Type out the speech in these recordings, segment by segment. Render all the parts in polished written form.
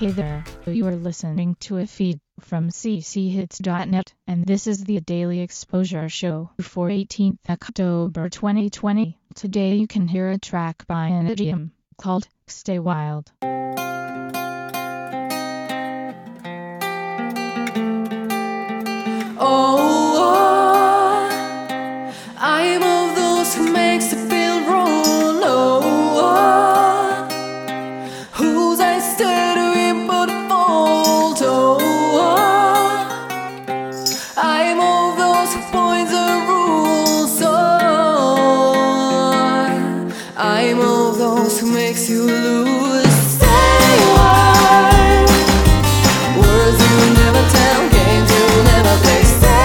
Hey there, you are listening to a feed from cchits.net, and this is the Daily Exposure Show for 18th October 2020. Today you can hear a track by Anidium called Stay Wild. I'm of those who makes it feel wrong. Whose I stay to him but fault. I'm of those who points the rules. I'm of those who makes you lose. Stay wild. Words you never tell, games you never play.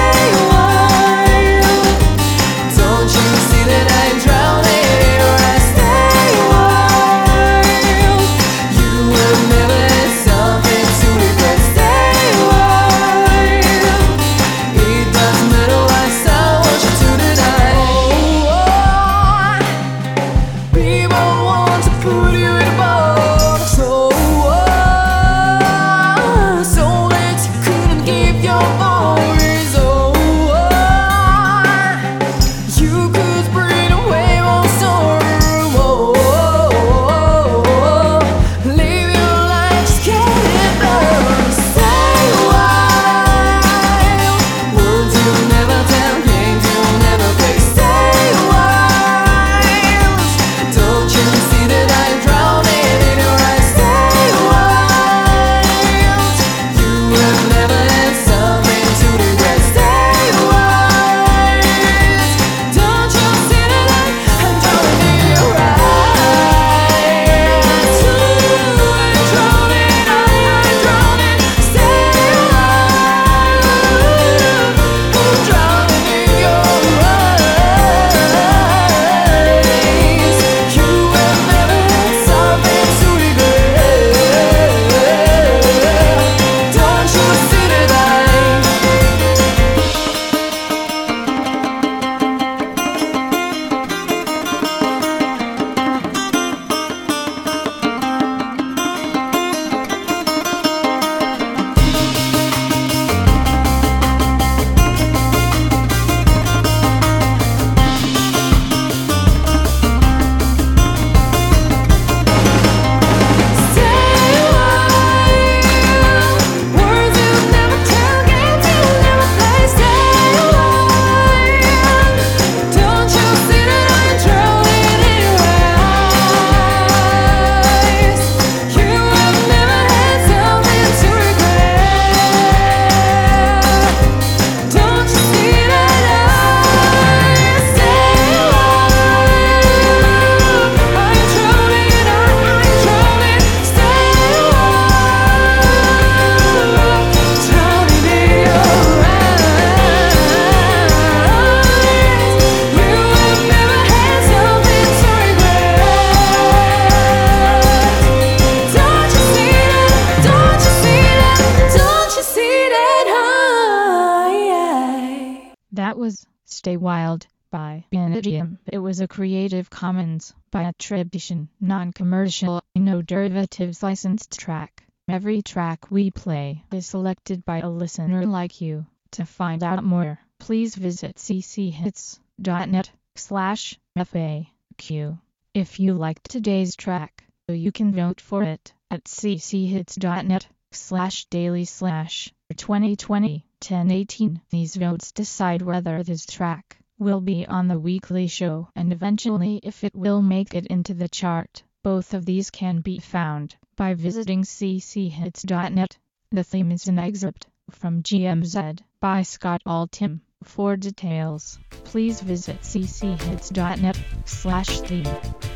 That was Stay Wild by Anidium. It was a Creative Commons by attribution, non-commercial, no derivatives licensed track. Every track we play is selected by a listener like you. To find out more, please visit cchits.net/FAQ. If you liked today's track, you can vote for it at cchits.net/daily/2020-1018. These votes decide whether this track will be on the weekly show and eventually if it will make it into the chart. Both of these can be found by visiting cchits.net. The theme is an excerpt from GMZ by Scott Altham. For details, please visit cchits.net/theme.